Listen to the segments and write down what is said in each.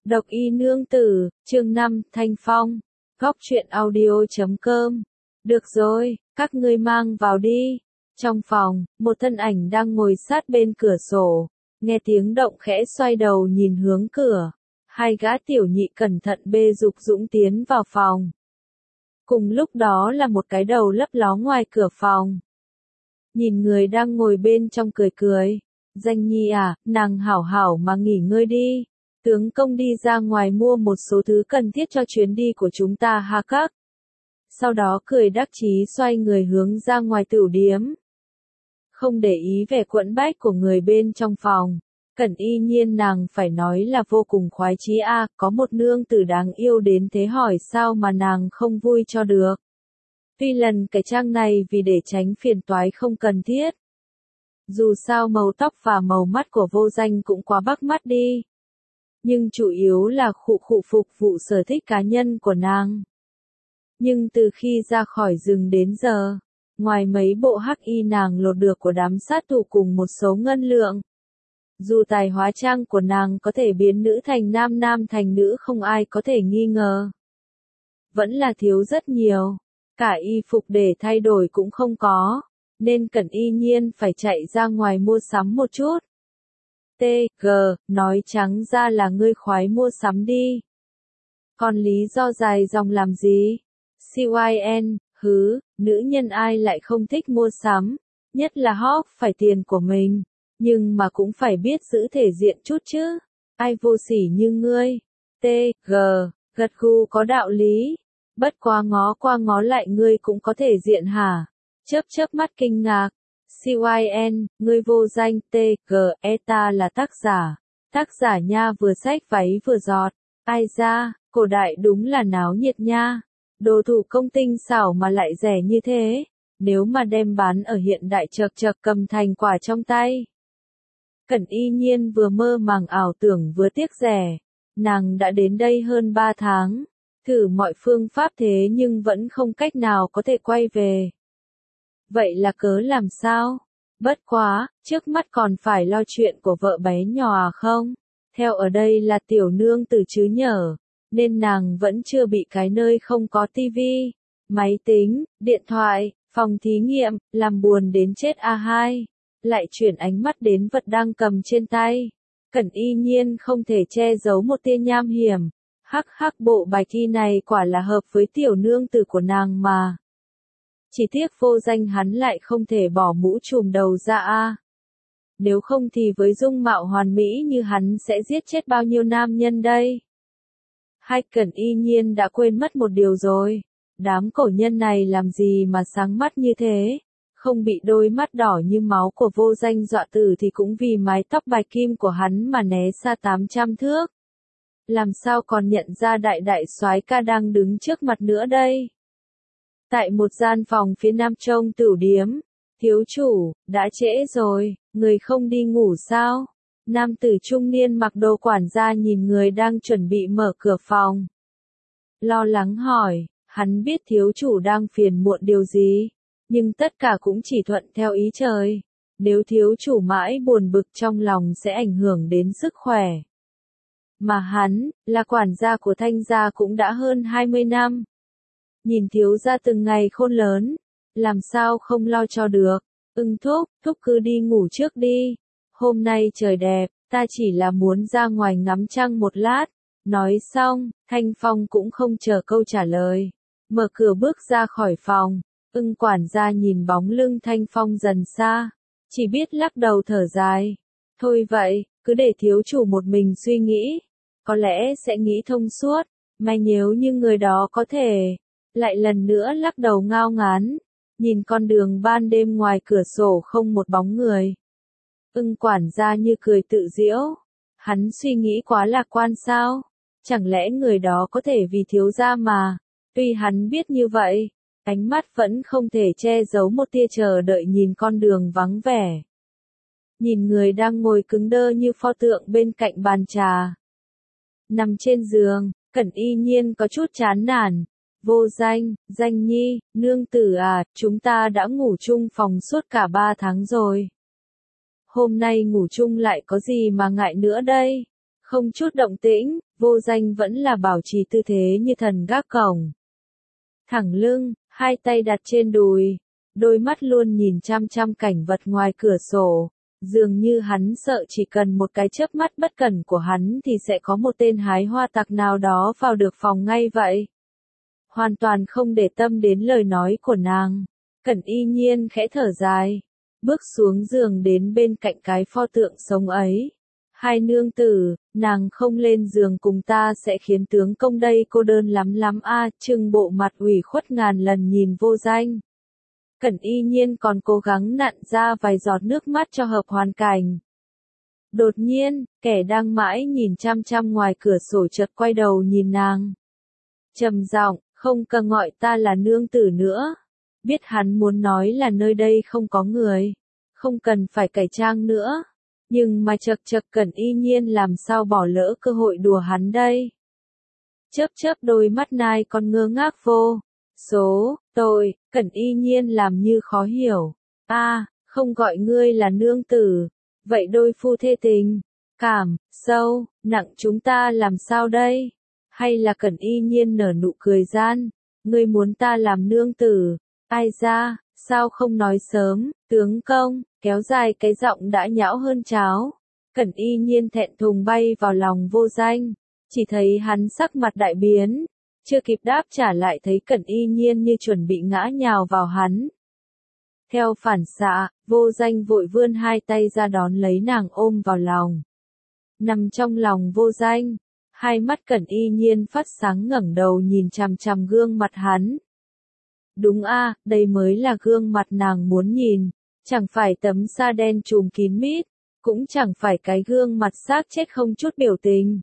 Độc y nương tử, chương 5, Thanh Phong. Góc truyện audio.com. Được rồi, các ngươi mang vào đi. Trong phòng, một thân ảnh đang ngồi sát bên cửa sổ, nghe tiếng động khẽ xoay đầu nhìn hướng cửa. Hai gã tiểu nhị cẩn thận bê dục dũng tiến vào phòng. Cùng lúc đó là một cái đầu lấp ló ngoài cửa phòng. Nhìn người đang ngồi bên trong cười cười. Danh nhi à, nàng hảo hảo mà nghỉ ngơi đi. Tướng công đi ra ngoài mua một số thứ cần thiết cho chuyến đi của chúng ta ha các. Sau đó cười đắc chí xoay người hướng ra ngoài tửu điếm. Không để ý vẻ quẫn bách của người bên trong phòng. Cẩn y nhiên nàng phải nói là vô cùng khoái chí a, có một nương tử đáng yêu đến thế hỏi sao mà nàng không vui cho được. Tuy lần cái trang này vì để tránh phiền toái không cần thiết. Dù sao màu tóc và màu mắt của Vô Danh cũng quá bắt mắt đi. Nhưng chủ yếu là phục vụ sở thích cá nhân của nàng. Nhưng từ khi ra khỏi rừng đến giờ, ngoài mấy bộ hắc y nàng lột được của đám sát thủ cùng một số ngân lượng. Dù tài hóa trang của nàng có thể biến nữ thành nam, nam thành nữ không ai có thể nghi ngờ. Vẫn là thiếu rất nhiều, cả y phục để thay đổi cũng không có, nên Cẩn y nhiên phải chạy ra ngoài mua sắm một chút. T.G. nói trắng ra là ngươi khoái mua sắm đi. Còn lý do dài dòng làm gì? CYN, nữ nhân ai lại không thích mua sắm, nhất là hóp phải tiền của mình, nhưng mà cũng phải biết giữ thể diện chút chứ. Ai vô sỉ như ngươi? T.G. gật gù có đạo lý. Bất quá ngó qua ngó lại ngươi cũng có thể diện hả? Chớp mắt kinh ngạc. CYN, ngươi Vô Danh, T.G. ta là tác giả nha, vừa xách váy vừa giọt. Ai ra, cổ đại đúng là náo nhiệt nha. Đồ thủ công tinh xảo mà lại rẻ như thế, nếu mà đem bán ở hiện đại chật cầm thành quả trong tay. Cẩn y nhiên vừa mơ màng ảo tưởng vừa tiếc rẻ, nàng đã đến đây hơn 3 tháng, thử mọi phương pháp thế nhưng vẫn không cách nào có thể quay về. Vậy là cớ làm sao? Bất quá, trước mắt còn phải lo chuyện của vợ bé nhỏ không? Theo ở đây là tiểu nương tử chứ nhở, nên nàng vẫn chưa bị cái nơi không có tivi, máy tính, điện thoại, phòng thí nghiệm, làm buồn đến chết A2. Lại chuyển ánh mắt đến vật đang cầm trên tay. Cẩn y nhiên không thể che giấu một tia nham hiểm. Hắc bộ bài thi này quả là hợp với tiểu nương tử của nàng mà. Chỉ tiếc Vô Danh hắn lại không thể bỏ mũ trùm đầu ra a. Nếu không thì với dung mạo hoàn mỹ như hắn sẽ giết chết bao nhiêu nam nhân đây. Hay Cẩn y nhiên đã quên mất một điều rồi. Đám cổ nhân này làm gì mà sáng mắt như thế? Không bị đôi mắt đỏ như máu của Vô Danh dọa tử thì cũng vì mái tóc bạch kim của hắn mà né xa 800 thước. Làm sao còn nhận ra đại soái ca đang đứng trước mặt nữa đây? Tại một gian phòng phía nam trong tửu điếm, thiếu chủ, đã trễ rồi, người không đi ngủ sao? Nam tử trung niên mặc đồ quản gia nhìn người đang chuẩn bị mở cửa phòng. Lo lắng hỏi, hắn biết thiếu chủ đang phiền muộn điều gì, nhưng tất cả cũng chỉ thuận theo ý trời. Nếu thiếu chủ mãi buồn bực trong lòng sẽ ảnh hưởng đến sức khỏe. Mà hắn, là quản gia của Thanh gia cũng đã hơn 20 năm. Nhìn thiếu gia từng ngày khôn lớn, làm sao không lo cho được. Thúc cứ đi ngủ trước đi. Hôm nay trời đẹp, ta chỉ là muốn ra ngoài ngắm trăng một lát. Nói xong, Thanh Phong cũng không chờ câu trả lời. Mở cửa bước ra khỏi phòng. Quản gia nhìn bóng lưng Thanh Phong dần xa, chỉ biết lắc đầu thở dài. Thôi vậy, cứ để thiếu chủ một mình suy nghĩ, có lẽ sẽ nghĩ thông suốt. May nếu như người đó có thể. Lại lần nữa lắc đầu ngao ngán, nhìn con đường ban đêm ngoài cửa sổ không một bóng người. Quản gia như cười tự giễu, hắn suy nghĩ quá lạc quan sao? Chẳng lẽ người đó có thể vì thiếu gia mà? Tuy hắn biết như vậy, ánh mắt vẫn không thể che giấu một tia chờ đợi nhìn con đường vắng vẻ. Nhìn người đang ngồi cứng đơ như pho tượng bên cạnh bàn trà. Nằm trên giường, Cẩn y nhiên có chút chán nản. Vô Danh, Danh nhi, nương tử à, chúng ta đã ngủ chung phòng suốt cả 3 tháng rồi. Hôm nay ngủ chung lại có gì mà ngại nữa đây? Không chút động tĩnh, Vô Danh vẫn là bảo trì tư thế như thần gác cổng. Thẳng lưng, hai tay đặt trên đùi, đôi mắt luôn nhìn chăm chăm cảnh vật ngoài cửa sổ. Dường như hắn sợ chỉ cần một cái chớp mắt bất cẩn của hắn thì sẽ có một tên hái hoa tặc nào đó vào được phòng ngay vậy. Hoàn toàn không để tâm đến lời nói của nàng. Cẩn Y Nhiên khẽ thở dài, bước xuống giường đến bên cạnh cái pho tượng sống ấy. Hai nương tử, nàng không lên giường cùng ta sẽ khiến tướng công đây cô đơn lắm lắm a. Trừng bộ mặt ủy khuất ngàn lần nhìn Vô Danh. Cẩn Y Nhiên còn cố gắng nặn ra vài giọt nước mắt cho hợp hoàn cảnh. Đột nhiên, kẻ đang mãi nhìn chăm chăm ngoài cửa sổ chợt quay đầu nhìn nàng. Trầm giọng, không cần gọi ta là nương tử nữa. Biết hắn muốn nói là nơi đây không có người. Không cần phải cải trang nữa. Nhưng mà chật chật Cẩn Y Nhiên làm sao bỏ lỡ cơ hội đùa hắn đây. Chớp chớp đôi mắt nai còn ngơ ngác vô. Số, tội, Cẩn Y Nhiên làm như khó hiểu. Không gọi ngươi là nương tử. Vậy đôi phu thê tình, cảm, sâu, nặng chúng ta làm sao đây? Hay là Cẩn Y Nhiên nở nụ cười gian, ngươi muốn ta làm nương tử? Ai ra, sao không nói sớm, tướng công, kéo dài cái giọng đã nhão hơn cháo. Cẩn Y Nhiên thẹn thùng bay vào lòng Vô Danh, chỉ thấy hắn sắc mặt đại biến. Chưa kịp đáp trả lại thấy Cẩn Y Nhiên như chuẩn bị ngã nhào vào hắn. Theo phản xạ, Vô Danh vội vươn hai tay ra đón lấy nàng ôm vào lòng. Nằm trong lòng Vô Danh, hai mắt Cẩn Y Nhiên phát sáng ngẩng đầu nhìn chằm chằm gương mặt hắn. Đúng đây mới là gương mặt nàng muốn nhìn, chẳng phải tấm sa đen trùm kín mít, cũng chẳng phải cái gương mặt xác chết không chút biểu tình.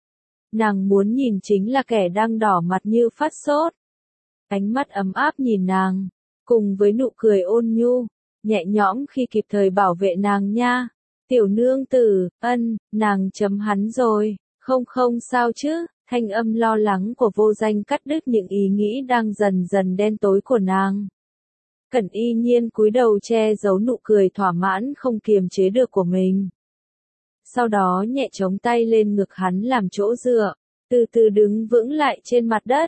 Nàng muốn nhìn chính là kẻ đang đỏ mặt như phát sốt. Ánh mắt ấm áp nhìn nàng, cùng với nụ cười ôn nhu, nhẹ nhõm khi kịp thời bảo vệ nàng nha. Tiểu nương tử, nàng chấm hắn rồi, không sao chứ, thanh âm lo lắng của Vô Danh cắt đứt những ý nghĩ đang dần dần đen tối của nàng. Cẩn Y Nhiên cúi đầu che giấu nụ cười thỏa mãn không kiềm chế được của mình. Sau đó nhẹ chống tay lên ngực hắn làm chỗ dựa, từ từ đứng vững lại trên mặt đất,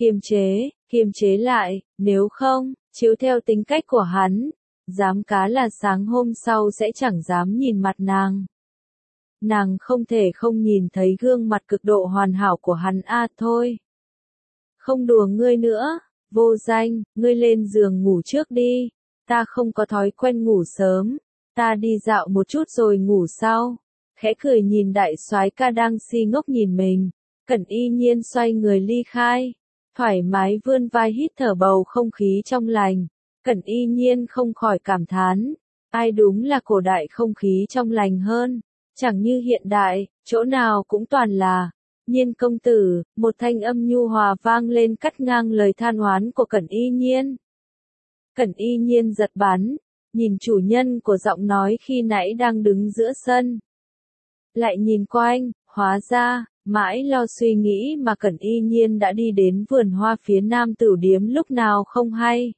kiềm chế lại, nếu không, chiếu theo tính cách của hắn, dám cá là sáng hôm sau sẽ chẳng dám nhìn mặt nàng. Nàng không thể không nhìn thấy gương mặt cực độ hoàn hảo của hắn thôi. Không đùa ngươi nữa, Vô Danh, ngươi lên giường ngủ trước đi, ta không có thói quen ngủ sớm, ta đi dạo một chút rồi ngủ sau. Khẽ cười nhìn đại soái ca đang si ngốc nhìn mình, Cẩn Y Nhiên xoay người ly khai, thoải mái vươn vai hít thở bầu không khí trong lành. Cẩn Y Nhiên không khỏi cảm thán, ai đúng là cổ đại không khí trong lành hơn, chẳng như hiện đại, chỗ nào cũng toàn là Nhiên công tử. Một thanh âm nhu hòa vang lên cắt ngang lời than oán của Cẩn Y Nhiên. Cẩn Y Nhiên giật bắn, nhìn chủ nhân của giọng nói khi nãy đang đứng giữa sân. Lại nhìn quanh, hóa ra, mãi lo suy nghĩ mà Cẩn Y Nhiên đã đi đến vườn hoa phía nam Tửu Điếm lúc nào không hay.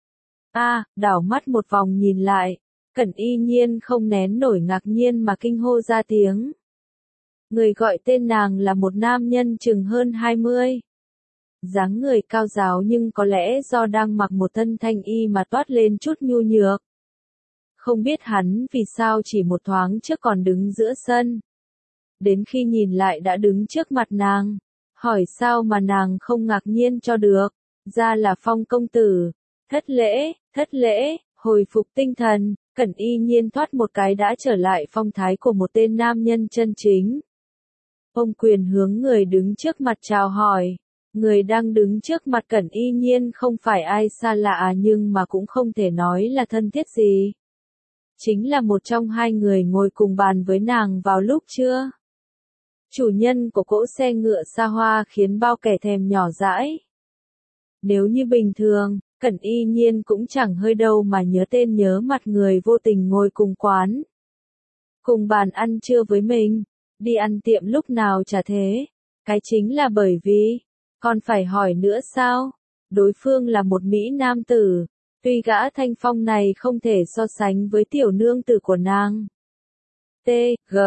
Đảo mắt một vòng nhìn lại, Cẩn Y Nhiên không nén nổi ngạc nhiên mà kinh hô ra tiếng. Người gọi tên nàng là một nam nhân chừng hơn 20. Dáng người cao ráo nhưng có lẽ do đang mặc một thân thanh y mà toát lên chút nhu nhược. Không biết hắn vì sao chỉ một thoáng trước còn đứng giữa sân. Đến khi nhìn lại đã đứng trước mặt nàng. Hỏi sao mà nàng không ngạc nhiên cho được. Ra là Phong công tử. Thất lễ, hồi phục tinh thần. Cẩn Y Nhiên thoát một cái đã trở lại phong thái của một tên nam nhân chân chính. Ông quyền hướng người đứng trước mặt chào hỏi. Người đang đứng trước mặt Cẩn Y Nhiên không phải ai xa lạ nhưng mà cũng không thể nói là thân thiết gì. Chính là một trong hai người ngồi cùng bàn với nàng vào lúc trưa. Chủ nhân của cỗ xe ngựa xa hoa khiến bao kẻ thèm nhỏ dãi. Nếu như bình thường, Cẩn Y Nhiên cũng chẳng hơi đâu mà nhớ tên nhớ mặt người vô tình ngồi cùng quán. Cùng bàn ăn trưa với mình, đi ăn tiệm lúc nào chả thế. Cái chính là bởi vì, còn phải hỏi nữa sao? Đối phương là một Mỹ nam tử, tuy gã Thanh Phong này không thể so sánh với tiểu nương tử của nàng. T.G.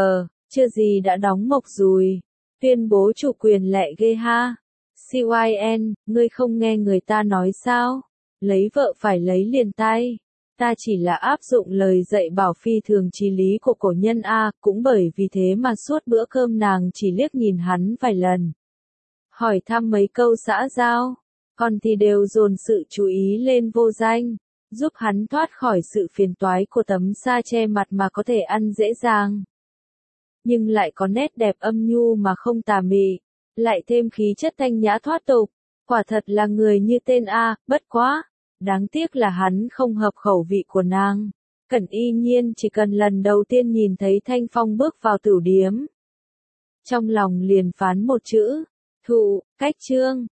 chưa gì đã đóng mộc dùi, tuyên bố chủ quyền lẹ ghê ha. CYN, ngươi không nghe người ta nói sao? Lấy vợ phải lấy liền tay. Ta chỉ là áp dụng lời dạy bảo phi thường chí lý của cổ nhân A, cũng bởi vì thế mà suốt bữa cơm nàng chỉ liếc nhìn hắn vài lần. Hỏi thăm mấy câu xã giao, còn thì đều dồn sự chú ý lên vô danh, giúp hắn thoát khỏi sự phiền toái của tấm sa che mặt mà có thể ăn dễ dàng. Nhưng lại có nét đẹp âm nhu mà không tà mị, lại thêm khí chất thanh nhã thoát tục, quả thật là người như tên A, bất quá. Đáng tiếc là hắn không hợp khẩu vị của nàng. Cẩn Y Nhiên chỉ cần lần đầu tiên nhìn thấy Thanh Phong bước vào tửu điếm, trong lòng liền phán một chữ, thụ, cách chương.